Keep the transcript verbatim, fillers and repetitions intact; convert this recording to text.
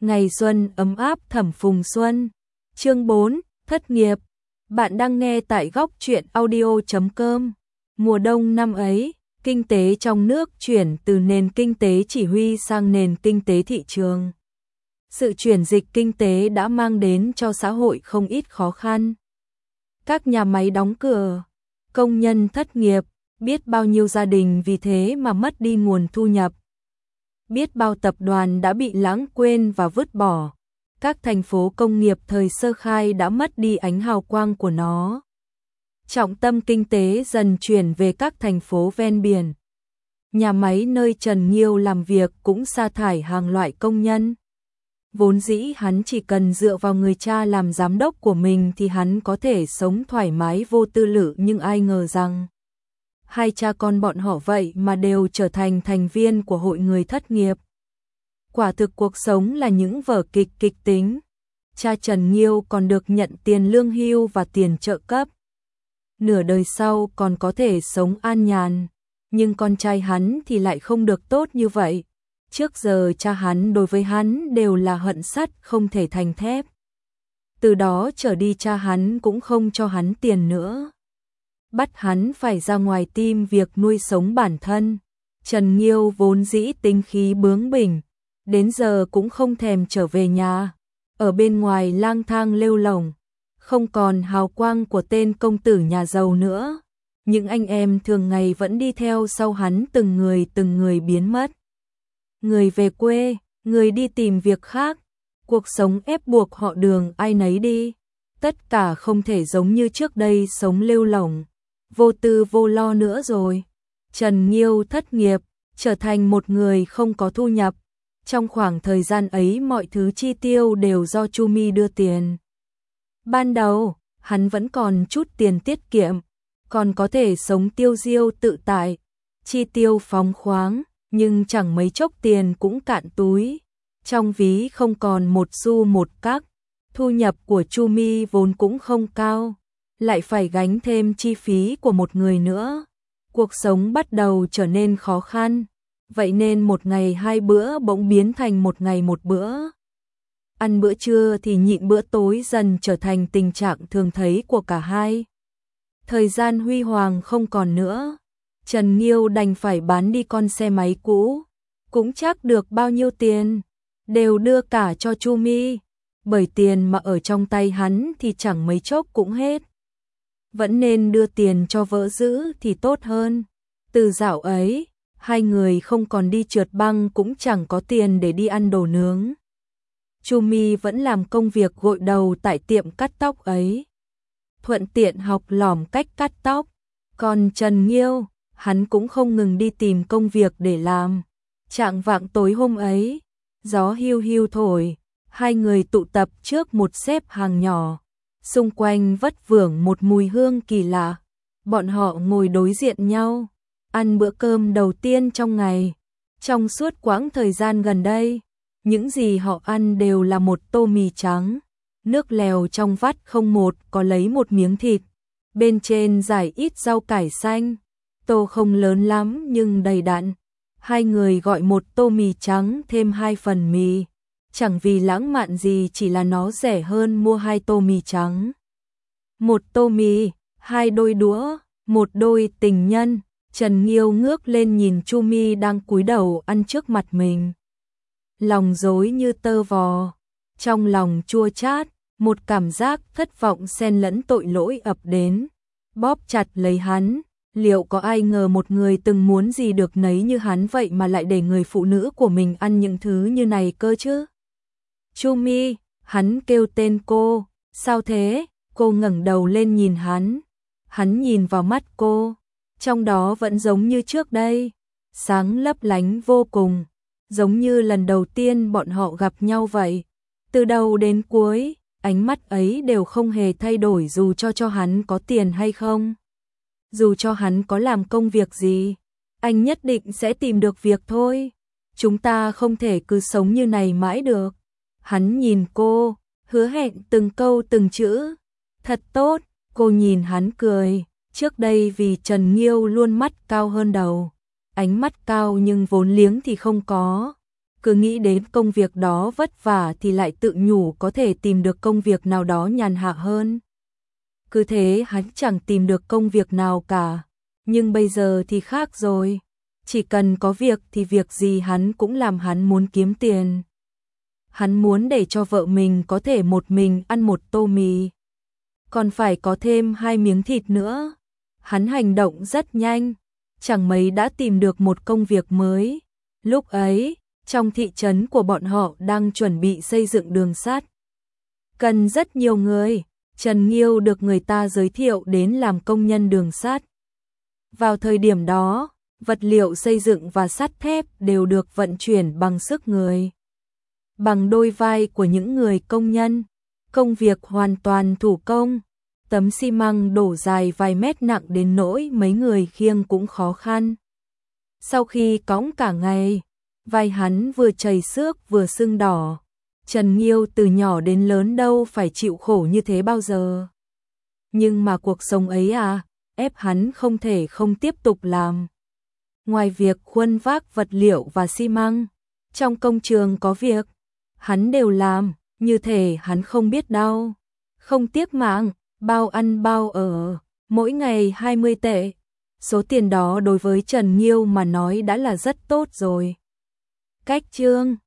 Ngày xuân ấm áp thẩm phùng xuân. Chương bốn, thất nghiệp. Bạn đang nghe tại góc truyện audio chấm com. Mùa đông năm ấy, kinh tế trong nước chuyển từ nền kinh tế chỉ huy sang nền kinh tế thị trường. Sự chuyển dịch kinh tế đã mang đến cho xã hội không ít khó khăn. Các nhà máy đóng cửa, công nhân thất nghiệp, biết bao nhiêu gia đình vì thế mà mất đi nguồn thu nhập. Biết bao tập đoàn đã bị lãng quên và vứt bỏ. Các thành phố công nghiệp thời sơ khai đã mất đi ánh hào quang của nó. Trọng tâm kinh tế dần chuyển về các thành phố ven biển. Nhà máy nơi Trần Nghiêu làm việc cũng sa thải hàng loại công nhân. Vốn dĩ hắn chỉ cần dựa vào người cha làm giám đốc của mình thì hắn có thể sống thoải mái vô tư lự, nhưng ai ngờ rằng hai cha con bọn họ vậy mà đều trở thành thành viên của hội người thất nghiệp. Quả thực cuộc sống là những vở kịch kịch tính. Cha Trần Nghiêu còn được nhận tiền lương hưu và tiền trợ cấp. Nửa đời sau còn có thể sống an nhàn. Nhưng con trai hắn thì lại không được tốt như vậy. Trước giờ cha hắn đối với hắn đều là hận sắt không thể thành thép. Từ đó trở đi cha hắn cũng không cho hắn tiền nữa. Bắt hắn phải ra ngoài tìm việc nuôi sống bản thân. Trần Nghiêu vốn dĩ tính khí bướng bỉnh, đến giờ cũng không thèm trở về nhà. Ở bên ngoài lang thang lêu lổng, không còn hào quang của tên công tử nhà giàu nữa. Những anh em thường ngày vẫn đi theo sau hắn từng người từng người biến mất. Người về quê, người đi tìm việc khác. Cuộc sống ép buộc họ đường ai nấy đi. Tất cả không thể giống như trước đây sống lêu lổng, vô tư vô lo nữa rồi. Trần Nghiêu thất nghiệp, trở thành một người không có thu nhập. Trong khoảng thời gian ấy mọi thứ chi tiêu đều do Chu Mi đưa tiền. Ban đầu, hắn vẫn còn chút tiền tiết kiệm, còn có thể sống tiêu diêu tự tại, chi tiêu phóng khoáng, nhưng chẳng mấy chốc tiền cũng cạn túi. Trong ví không còn một xu một các, thu nhập của Chu Mi vốn cũng không cao, lại phải gánh thêm chi phí của một người nữa. Cuộc sống bắt đầu trở nên khó khăn, vậy nên một ngày hai bữa bỗng biến thành một ngày một bữa. Ăn bữa trưa thì nhịn bữa tối dần trở thành tình trạng thường thấy của cả hai. Thời gian huy hoàng không còn nữa, Trần Nghiêu đành phải bán đi con xe máy cũ, cũng chắc được bao nhiêu tiền, đều đưa cả cho Chu Mi, bởi tiền mà ở trong tay hắn thì chẳng mấy chốc cũng hết. Vẫn nên đưa tiền cho vợ giữ thì tốt hơn. Từ dạo ấy, hai người không còn đi trượt băng cũng chẳng có tiền để đi ăn đồ nướng. Chu Mi vẫn làm công việc gội đầu tại tiệm cắt tóc ấy, thuận tiện học lỏm cách cắt tóc. Còn Trần Nghiêu, hắn cũng không ngừng đi tìm công việc để làm. Chạng vạng tối hôm ấy, gió hiu hiu thổi, hai người tụ tập trước một xếp hàng nhỏ. Xung quanh vất vưởng một mùi hương kỳ lạ. Bọn họ ngồi đối diện nhau, ăn bữa cơm đầu tiên trong ngày. Trong suốt quãng thời gian gần đây, những gì họ ăn đều là một tô mì trắng. Nước lèo trong vắt không một có lấy một miếng thịt. Bên trên rải ít rau cải xanh. Tô không lớn lắm nhưng đầy đặn. Hai người gọi một tô mì trắng thêm hai phần mì. Chẳng vì lãng mạn gì, chỉ là nó rẻ hơn mua hai tô mì trắng. Một tô mì, hai đôi đũa, một đôi tình nhân. Trần Nghiêu ngước lên nhìn Chu Mi đang cúi đầu ăn trước mặt mình. Lòng rối như tơ vò, trong lòng chua chát, một cảm giác thất vọng xen lẫn tội lỗi ập đến, bóp chặt lấy hắn. Liệu có ai ngờ một người từng muốn gì được nấy như hắn vậy mà lại để người phụ nữ của mình ăn những thứ như này cơ chứ? Chu Mi, hắn kêu tên cô. Sao thế? Cô ngẩng đầu lên nhìn hắn. Hắn nhìn vào mắt cô, trong đó vẫn giống như trước đây, sáng lấp lánh vô cùng, giống như lần đầu tiên bọn họ gặp nhau vậy. Từ đầu đến cuối, ánh mắt ấy đều không hề thay đổi, dù cho cho hắn có tiền hay không, dù cho hắn có làm công việc gì, anh nhất định sẽ tìm được việc thôi. Chúng ta không thể cứ sống như này mãi được. Hắn nhìn cô, hứa hẹn từng câu từng chữ. Thật tốt. Cô nhìn hắn cười. Trước đây vì Trần Nghiêu luôn mắt cao hơn đầu, ánh mắt cao nhưng vốn liếng thì không có. cứ nghĩ đến công việc đó vất vả thì lại tự nhủ có thể tìm được công việc nào đó nhàn hạ hơn. Cứ thế hắn chẳng tìm được công việc nào cả, nhưng bây giờ thì khác rồi. Chỉ cần có việc thì việc gì hắn cũng làm, hắn muốn kiếm tiền. Hắn muốn để cho vợ mình có thể một mình ăn một tô mì, còn phải có thêm hai miếng thịt nữa. Hắn hành động rất nhanh, chẳng mấy đã tìm được một công việc mới. Lúc ấy, trong thị trấn của bọn họ đang chuẩn bị xây dựng đường sắt. Cần rất nhiều người, Trần Nghiêu được người ta giới thiệu đến làm công nhân đường sắt. Vào thời điểm đó, vật liệu xây dựng và sắt thép đều được vận chuyển bằng sức người, bằng đôi vai của những người công nhân. Công việc hoàn toàn thủ công, tấm xi măng đổ dài vài mét nặng đến nỗi mấy người khiêng cũng khó khăn. Sau khi cõng cả ngày, vai hắn vừa chảy xước vừa sưng đỏ. Trần Nghiêu từ nhỏ đến lớn đâu phải chịu khổ như thế bao giờ. Nhưng mà cuộc sống ấy à, ép hắn không thể không tiếp tục làm. Ngoài việc khuân vác vật liệu và xi măng, trong công trường có việc, hắn đều làm, như thể hắn không biết đau. Không tiếc mạng, bao ăn bao ở, mỗi ngày hai mươi tệ. Số tiền đó đối với Trần Nghiêu mà nói đã là rất tốt rồi. Cách chương